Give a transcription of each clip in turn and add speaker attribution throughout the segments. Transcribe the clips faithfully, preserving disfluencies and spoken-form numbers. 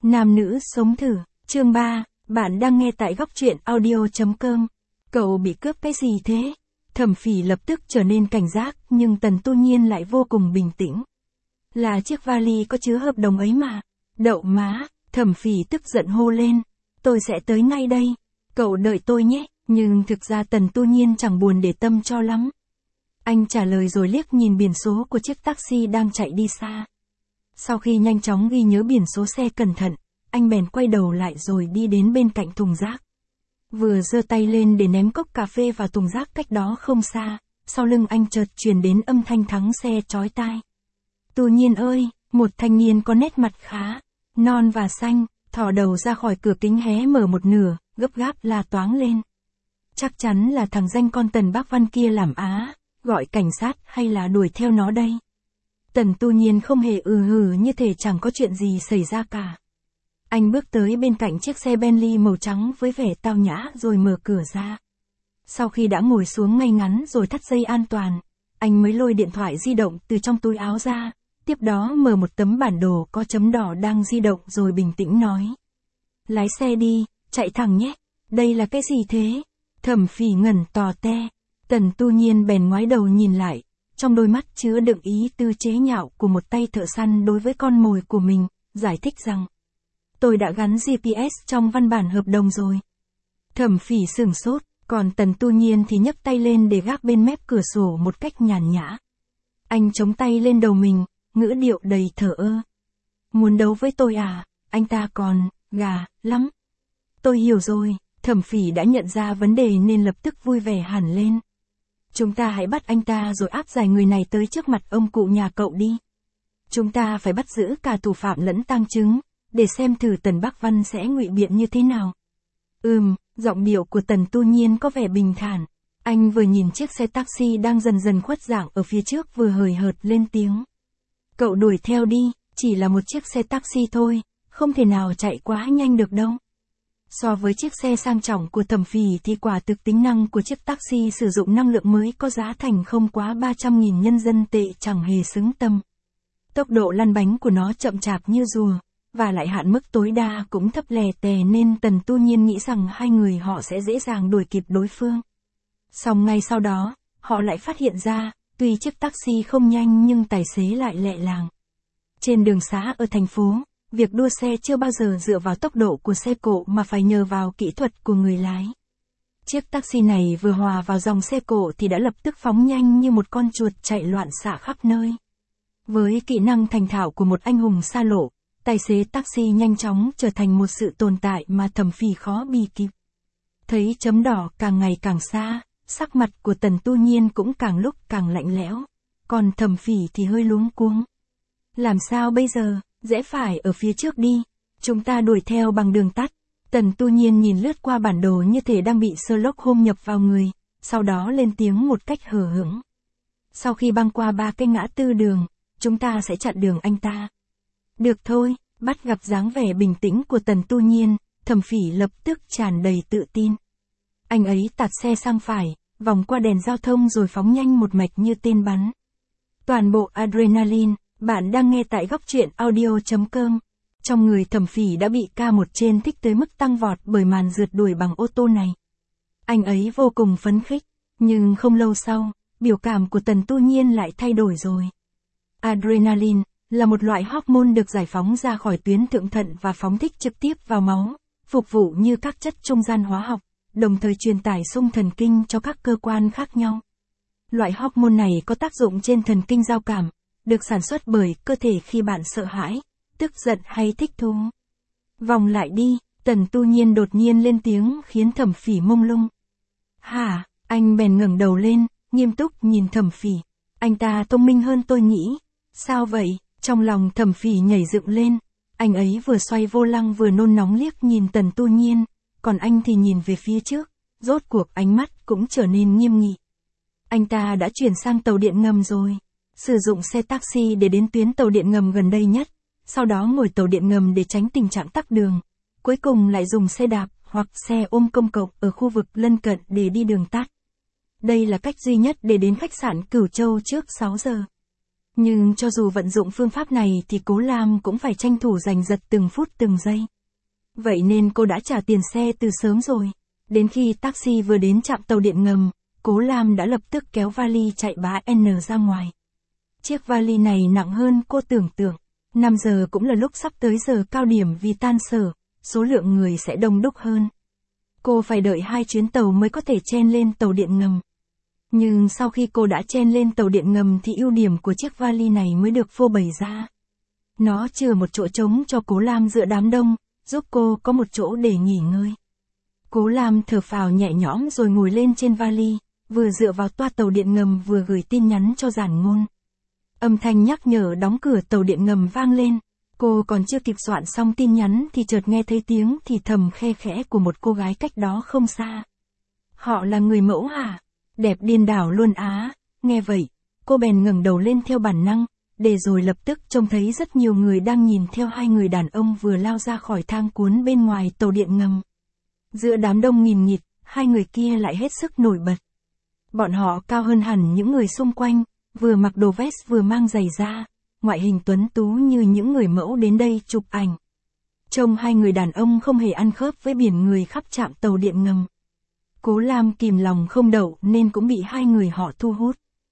Speaker 1: Nam nữ sống thử, chương ba, bạn đang nghe tại góc truyện audio chấm com. Cậu bị cướp cái gì thế? Thẩm Phỉ lập tức trở nên cảnh giác, nhưng Tần Tu Nhiên lại vô cùng bình tĩnh. Là chiếc vali có chứa hợp đồng ấy mà. Đậu má, Thẩm Phỉ tức giận hô lên. Tôi sẽ tới ngay đây. Cậu đợi tôi nhé. Nhưng thực ra Tần Tu Nhiên chẳng buồn để tâm cho lắm. Anh trả lời rồi liếc nhìn biển số của chiếc taxi đang chạy đi xa. Sau khi nhanh chóng ghi nhớ biển số xe cẩn thận, anh bèn quay đầu lại rồi đi đến bên cạnh thùng rác. Vừa giơ tay lên để ném cốc cà phê vào thùng rác cách đó không xa, sau lưng anh chợt truyền đến âm thanh thắng xe chói tai. Tu Nhiên ơi, một thanh niên có nét mặt khá non và xanh, thò đầu ra khỏi cửa kính hé mở một nửa, gấp gáp la toáng lên. Chắc chắn là thằng danh con Tần Bác Văn kia làm á, gọi cảnh sát hay là đuổi theo nó đây. Tần Tu Nhiên không hề ừ hừ như thể chẳng có chuyện gì xảy ra cả. Anh bước tới bên cạnh chiếc xe Bentley màu trắng với vẻ tao nhã rồi mở cửa ra. Sau khi đã ngồi xuống ngay ngắn rồi thắt dây an toàn, anh mới lôi điện thoại di động từ trong túi áo ra, tiếp đó mở một tấm bản đồ có chấm đỏ đang di động rồi bình tĩnh nói. Lái xe đi, chạy thẳng nhé, đây là cái gì thế? Thẩm Phỉ ngẩn tò te, Tần Tu Nhiên bèn ngoái đầu nhìn lại, trong đôi mắt chứa đựng ý tư chế nhạo của một tay thợ săn đối với con mồi của mình, giải thích rằng. Tôi đã gắn giê pê ét trong văn bản hợp đồng rồi. Thẩm Phỉ sửng sốt, còn Tần Tu Nhiên thì nhấc tay lên để gác bên mép cửa sổ một cách nhàn nhã. Anh chống tay lên đầu mình, ngữ điệu đầy thờ ơ. Muốn đấu với tôi à, anh ta còn, gà, lắm. Tôi hiểu rồi, Thẩm Phỉ đã nhận ra vấn đề nên lập tức vui vẻ hẳn lên. Chúng ta hãy bắt anh ta rồi áp giải người này tới trước mặt ông cụ nhà cậu đi. Chúng ta phải bắt giữ cả thủ phạm lẫn tang chứng, để xem thử Tần Bác Văn sẽ ngụy biện như thế nào. Ừm, giọng điệu của Tần Tu Nhiên có vẻ bình thản. Anh vừa nhìn chiếc xe taxi đang dần dần khuất dạng ở phía trước vừa hời hợt lên tiếng. Cậu đuổi theo đi, chỉ là một chiếc xe taxi thôi, không thể nào chạy quá nhanh được đâu. So với chiếc xe sang trọng của Thẩm Phỉ thì quả thực tính năng của chiếc taxi sử dụng năng lượng mới có giá thành không quá ba trăm nghìn nhân dân tệ chẳng hề xứng tầm. Tốc độ lăn bánh của nó chậm chạp như rùa, và lại hạn mức tối đa cũng thấp lè tè nên Tần Tu Nhiên nghĩ rằng hai người họ sẽ dễ dàng đuổi kịp đối phương. Song ngay sau đó, họ lại phát hiện ra, tuy chiếc taxi không nhanh nhưng tài xế lại lẹ làng. Trên đường xá ở thành phố, việc đua xe chưa bao giờ dựa vào tốc độ của xe cộ mà phải nhờ vào kỹ thuật của người lái. Chiếc taxi này vừa hòa vào dòng xe cộ thì đã lập tức phóng nhanh như một con chuột chạy loạn xạ khắp nơi. Với kỹ năng thành thạo của một anh hùng xa lộ, tài xế taxi nhanh chóng trở thành một sự tồn tại mà Thẩm Phỉ khó bì kịp. Thấy chấm đỏ càng ngày càng xa, sắc mặt của Tần Tu Nhiên cũng càng lúc càng lạnh lẽo, còn Thẩm Phỉ thì hơi luống cuống. Làm sao bây giờ, rẽ phải ở phía trước đi, chúng ta đuổi theo bằng đường tắt. Tần Tu Nhiên nhìn lướt qua bản đồ như thể đang bị Sherlock Holmes nhập vào người, sau đó lên tiếng một cách hờ hững. Sau khi băng qua ba cái ngã tư đường, chúng ta sẽ chặn đường anh ta. Được thôi, bắt gặp dáng vẻ bình tĩnh của Tần Tu Nhiên, Thẩm Phỉ lập tức tràn đầy tự tin. Anh ấy tạt xe sang phải, vòng qua đèn giao thông rồi phóng nhanh một mạch như tên bắn. Toàn bộ adrenaline, bạn đang nghe tại góc truyện audio chấm com. Trong người Thẩm Phỉ đã bị ca một trên thích tới mức tăng vọt bởi màn rượt đuổi bằng ô tô này. Anh ấy vô cùng phấn khích, nhưng không lâu sau, biểu cảm của Tần Tu Nhiên lại thay đổi rồi. Adrenaline là một loại hormone được giải phóng ra khỏi tuyến thượng thận và phóng thích trực tiếp vào máu, phục vụ như các chất trung gian hóa học, đồng thời truyền tải xung thần kinh cho các cơ quan khác nhau. Loại hormone này có tác dụng trên thần kinh giao cảm, được sản xuất bởi cơ thể khi bạn sợ hãi, tức giận hay thích thú. Vòng lại đi, Tần Tu Nhiên đột nhiên lên tiếng khiến Thẩm Phỉ mông lung. Hả, anh bèn ngẩng đầu lên, nghiêm túc nhìn Thẩm Phỉ. Anh ta thông minh hơn tôi nghĩ. Sao vậy? Trong lòng Thẩm Phỉ nhảy dựng lên, anh ấy vừa xoay vô lăng vừa nôn nóng liếc nhìn Tần Tu Nhiên, còn anh thì nhìn về phía trước, rốt cuộc ánh mắt cũng trở nên nghiêm nghị. Anh ta đã chuyển sang tàu điện ngầm rồi, sử dụng xe taxi để đến tuyến tàu điện ngầm gần đây nhất, sau đó ngồi tàu điện ngầm để tránh tình trạng tắc đường, cuối cùng lại dùng xe đạp hoặc xe ôm công cộng ở khu vực lân cận để đi đường tắt. Đây là cách duy nhất để đến khách sạn Cửu Châu trước sáu giờ. Nhưng cho dù vận dụng phương pháp này thì Cố Lam cũng phải tranh thủ giành giật từng phút từng giây. Vậy nên cô đã trả tiền xe từ sớm rồi. Đến khi taxi vừa đến trạm tàu điện ngầm, Cố Lam đã lập tức kéo vali chạy bá N ra ngoài. Chiếc vali này nặng hơn cô tưởng tượng. năm giờ cũng là lúc sắp tới giờ cao điểm vì tan sở, số lượng người sẽ đông đúc hơn. Cô phải đợi hai chuyến tàu mới có thể chen lên tàu điện ngầm. Nhưng sau khi cô đã chen lên tàu điện ngầm thì ưu điểm của chiếc vali này mới được phô bày ra. Nó chừa một chỗ trống cho Cố Lam giữa đám đông, giúp cô có một chỗ để nghỉ ngơi. Cố Lam thở phào nhẹ nhõm rồi ngồi lên trên vali, vừa dựa vào toa tàu điện ngầm vừa gửi tin nhắn cho Giản Ngôn. Âm thanh nhắc nhở đóng cửa tàu điện ngầm vang lên. Cô còn chưa kịp soạn xong tin nhắn thì chợt nghe thấy tiếng thì thầm khe khẽ của một cô gái cách đó không xa. Họ là người mẫu hả? Đẹp điên đảo luôn á. Nghe vậy, cô bèn ngẩng đầu lên theo bản năng, để rồi lập tức trông thấy rất nhiều người đang nhìn theo hai người đàn ông vừa lao ra khỏi thang cuốn bên ngoài tàu điện ngầm. Giữa đám đông nghìn nghịt, hai người kia lại hết sức nổi bật. Bọn họ cao hơn hẳn những người xung quanh, vừa mặc đồ vest vừa mang giày da, ngoại hình tuấn tú như những người mẫu đến đây chụp ảnh. Trông hai người đàn ông không hề ăn khớp với biển người khắp trạm tàu điện ngầm. Cố Lam kìm lòng không đậu nên cũng bị hai người họ thu hút.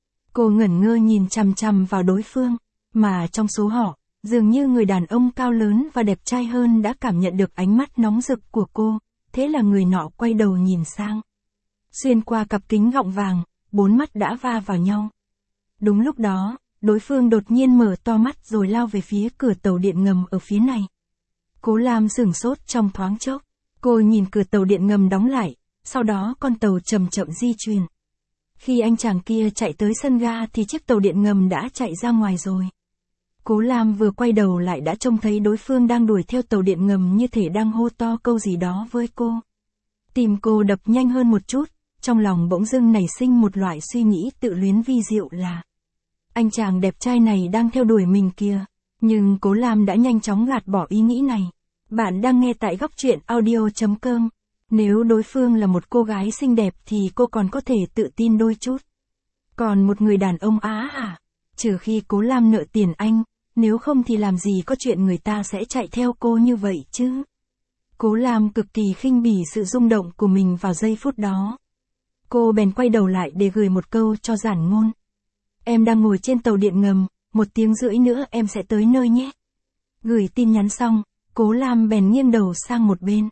Speaker 1: Cô ngẩn ngơ nhìn chằm chằm vào đối phương, mà trong số họ, dường như người đàn ông cao lớn và đẹp trai hơn đã cảm nhận được ánh mắt nóng rực của cô, thế là người nọ quay đầu nhìn sang. Xuyên qua cặp kính gọng vàng, bốn mắt đã va vào nhau. Đúng lúc đó, đối phương đột nhiên mở to mắt rồi lao về phía cửa tàu điện ngầm ở phía này. Cố Lam sửng sốt trong thoáng chốc. Cô nhìn cửa tàu điện ngầm đóng lại, sau đó con tàu chậm chậm di chuyển. Khi anh chàng kia chạy tới sân ga thì chiếc tàu điện ngầm đã chạy ra ngoài rồi. Cố Lam vừa quay đầu lại đã trông thấy đối phương đang đuổi theo tàu điện ngầm như thể đang hô to câu gì đó với cô. Tim cô đập nhanh hơn một chút, trong lòng bỗng dưng nảy sinh một loại suy nghĩ tự luyến vi diệu là anh chàng đẹp trai này đang theo đuổi mình kìa. Nhưng Cố Lam đã nhanh chóng gạt bỏ ý nghĩ này. Bạn đang nghe tại góc truyện audio chấm com. Nếu đối phương là một cô gái xinh đẹp thì cô còn có thể tự tin đôi chút. Còn một người đàn ông á hả? Trừ khi Cố Lam nợ tiền anh, nếu không thì làm gì có chuyện người ta sẽ chạy theo cô như vậy chứ. Cố Lam cực kỳ khinh bỉ sự rung động của mình vào giây phút đó. Cô bèn quay đầu lại để gửi một câu cho Giản Ngôn. Em đang ngồi trên tàu điện ngầm, một tiếng rưỡi nữa em sẽ tới nơi nhé. Gửi tin nhắn xong, Cố Lam bèn nghiêng đầu sang một bên.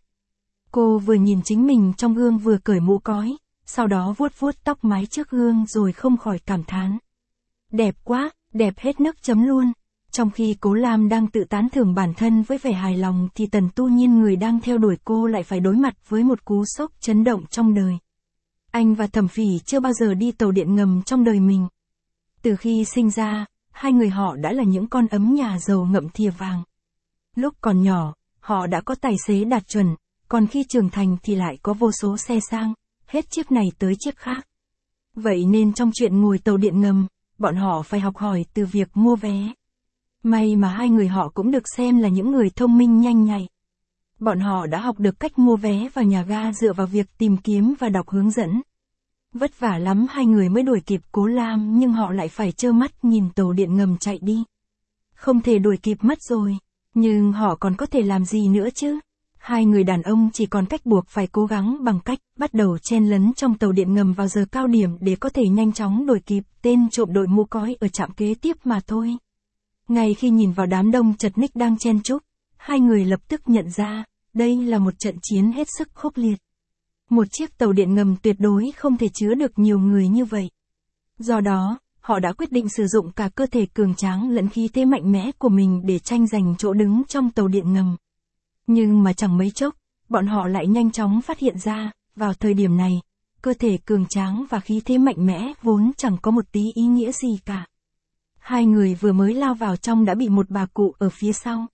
Speaker 1: Cô vừa nhìn chính mình trong gương vừa cởi mũ cói, sau đó vuốt vuốt tóc mái trước gương rồi không khỏi cảm thán. Đẹp quá, đẹp hết nấc chấm luôn. Trong khi Cố Lam đang tự tán thưởng bản thân với vẻ hài lòng thì Tần Tu Nhiên người đang theo đuổi cô lại phải đối mặt với một cú sốc chấn động trong đời. Anh và Thẩm Phỉ chưa bao giờ đi tàu điện ngầm trong đời mình. Từ khi sinh ra, hai người họ đã là những con ấm nhà giàu ngậm thìa vàng. Lúc còn nhỏ, họ đã có tài xế đạt chuẩn, còn khi trưởng thành thì lại có vô số xe sang, hết chiếc này tới chiếc khác. Vậy nên trong chuyện ngồi tàu điện ngầm, bọn họ phải học hỏi từ việc mua vé. May mà hai người họ cũng được xem là những người thông minh nhanh nhạy. Bọn họ đã học được cách mua vé vào nhà ga dựa vào việc tìm kiếm và đọc hướng dẫn. Vất vả lắm hai người mới đuổi kịp Cố Lam nhưng họ lại phải trơ mắt nhìn tàu điện ngầm chạy đi. Không thể đuổi kịp mất rồi, nhưng họ còn có thể làm gì nữa chứ? Hai người đàn ông chỉ còn cách buộc phải cố gắng bằng cách bắt đầu chen lấn trong tàu điện ngầm vào giờ cao điểm để có thể nhanh chóng đuổi kịp tên trộm đội mũ cói ở trạm kế tiếp mà thôi. Ngay khi nhìn vào đám đông chật ních đang chen chúc, hai người lập tức nhận ra, đây là một trận chiến hết sức khốc liệt. Một chiếc tàu điện ngầm tuyệt đối không thể chứa được nhiều người như vậy. Do đó, họ đã quyết định sử dụng cả cơ thể cường tráng lẫn khí thế mạnh mẽ của mình để tranh giành chỗ đứng trong tàu điện ngầm. Nhưng mà chẳng mấy chốc, bọn họ lại nhanh chóng phát hiện ra, vào thời điểm này, cơ thể cường tráng và khí thế mạnh mẽ vốn chẳng có một tí ý nghĩa gì cả. Hai người vừa mới lao vào trong đã bị một bà cụ ở phía sau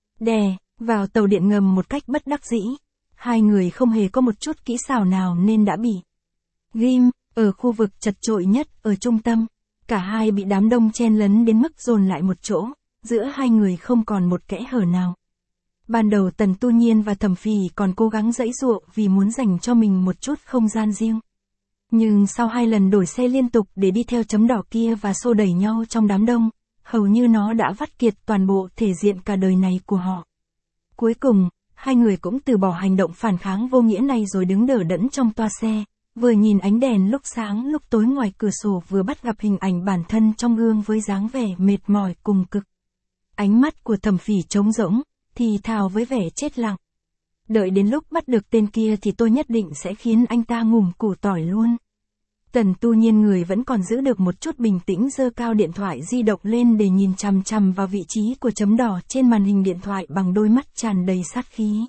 Speaker 1: đè vào tàu điện ngầm một cách bất đắc dĩ. Hai người không hề có một chút kỹ xảo nào nên đã bị ghim ở khu vực chật chội nhất ở trung tâm. Cả hai bị đám đông chen lấn đến mức dồn lại một chỗ, giữa hai người không còn một kẽ hở nào. Ban đầu Tần Tu Nhiên và Thẩm Phỉ còn cố gắng giãy giụa vì muốn dành cho mình một chút không gian riêng. Nhưng sau hai lần đổi xe liên tục để đi theo chấm đỏ kia và xô đẩy nhau trong đám đông, hầu như nó đã vắt kiệt toàn bộ thể diện cả đời này của họ. Cuối cùng, hai người cũng từ bỏ hành động phản kháng vô nghĩa này rồi đứng đờ đẫn trong toa xe, vừa nhìn ánh đèn lúc sáng lúc tối ngoài cửa sổ vừa bắt gặp hình ảnh bản thân trong gương với dáng vẻ mệt mỏi cùng cực. Ánh mắt của Thẩm Phỉ trống rỗng, thì thào với vẻ chết lặng. Đợi đến lúc bắt được tên kia thì tôi nhất định sẽ khiến anh ta ngủm củ tỏi luôn. Tần Tu Nhiên người vẫn còn giữ được một chút bình tĩnh giơ cao điện thoại di động lên để nhìn chằm chằm vào vị trí của chấm đỏ trên màn hình điện thoại bằng đôi mắt tràn đầy sát khí.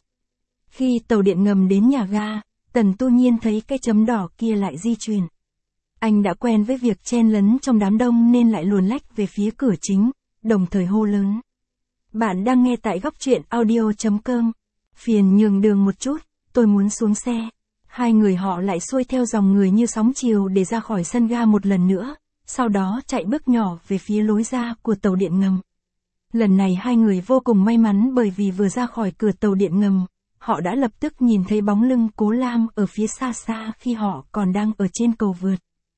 Speaker 1: Khi tàu điện ngầm đến nhà ga, Tần Tu Nhiên thấy cái chấm đỏ kia lại di chuyển. Anh đã quen với việc chen lấn trong đám đông nên lại luồn lách về phía cửa chính, đồng thời hô lớn. Bạn đang nghe tại góc truyện audio chấm com. Phiền nhường đường một chút, tôi muốn xuống xe. Hai người họ lại xuôi theo dòng người như sóng chiều để ra khỏi sân ga một lần nữa, sau đó chạy bước nhỏ về phía lối ra của tàu điện ngầm. Lần này hai người vô cùng may mắn bởi vì vừa ra khỏi cửa tàu điện ngầm, họ đã lập tức nhìn thấy bóng lưng Cố Lam ở phía xa xa khi họ còn đang ở trên cầu vượt.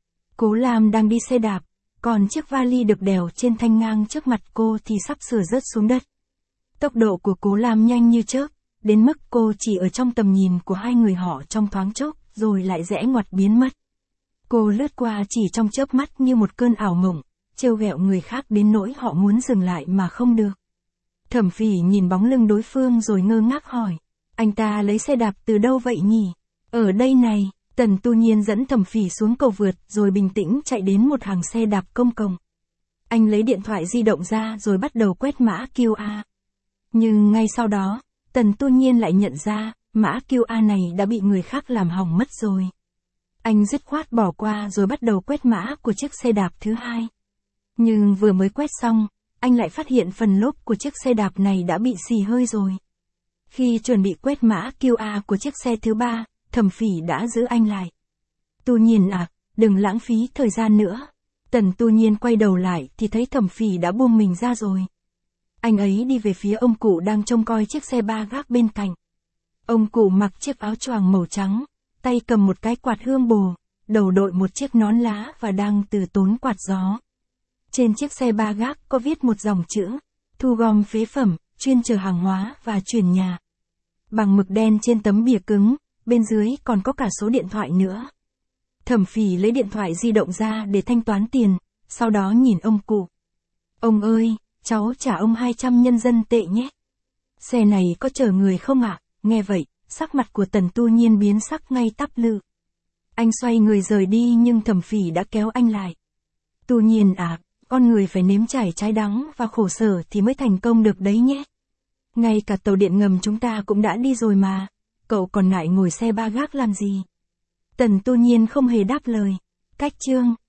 Speaker 1: Cố Lam đang đi xe đạp, còn chiếc vali được đèo trên thanh ngang trước mặt cô thì sắp sửa rớt xuống đất. Tốc độ của Cố Lam nhanh như chớp, đến mức cô chỉ ở trong tầm nhìn của hai người họ trong thoáng chốc, rồi lại rẽ ngoặt biến mất. Cô lướt qua chỉ trong chớp mắt như một cơn ảo mộng, trêu ghẹo người khác đến nỗi họ muốn dừng lại mà không được. Thẩm Phỉ nhìn bóng lưng đối phương rồi ngơ ngác hỏi, anh ta lấy xe đạp từ đâu vậy nhỉ? Ở đây này, Tần Tu Nhiên dẫn Thẩm Phỉ xuống cầu vượt rồi bình tĩnh chạy đến một hàng xe đạp công cộng. Anh lấy điện thoại di động ra rồi bắt đầu quét mã quy rờ. Nhưng ngay sau đó, Tần Tu Nhiên lại nhận ra, mã quy rờ này đã bị người khác làm hỏng mất rồi. Anh dứt khoát bỏ qua rồi bắt đầu quét mã của chiếc xe đạp thứ hai. Nhưng vừa mới quét xong, anh lại phát hiện phần lốp của chiếc xe đạp này đã bị xì hơi rồi. Khi chuẩn bị quét mã quy rờ của chiếc xe thứ ba, Thẩm Phỉ đã giữ anh lại. Tu Nhiên à, đừng lãng phí thời gian nữa. Tần Tu Nhiên quay đầu lại thì thấy Thẩm Phỉ đã buông mình ra rồi. Anh ấy đi về phía ông cụ đang trông coi chiếc xe ba gác bên cạnh. Ông cụ mặc chiếc áo choàng màu trắng, tay cầm một cái quạt hương bồ, đầu đội một chiếc nón lá và đang từ tốn quạt gió. Trên chiếc xe ba gác có viết một dòng chữ, thu gom phế phẩm, chuyên chở hàng hóa và chuyển nhà. Bằng mực đen trên tấm bìa cứng, bên dưới còn có cả số điện thoại nữa. Thẩm Phỉ lấy điện thoại di động ra để thanh toán tiền, sau đó nhìn ông cụ. Ông ơi, cháu trả ông hai trăm nhân dân tệ nhé. Xe này có chở người không ạ? À? Nghe vậy, sắc mặt của Tần Tu Nhiên biến sắc ngay tắp lự. Anh xoay người rời đi nhưng Thẩm Phỉ đã kéo anh lại. Tu Nhiên à, con người phải nếm trải trái đắng và khổ sở thì mới thành công được đấy nhé. Ngay cả tàu điện ngầm chúng ta cũng đã đi rồi mà, cậu còn ngại ngồi xe ba gác làm gì? Tần Tu Nhiên không hề đáp lời. Cách chương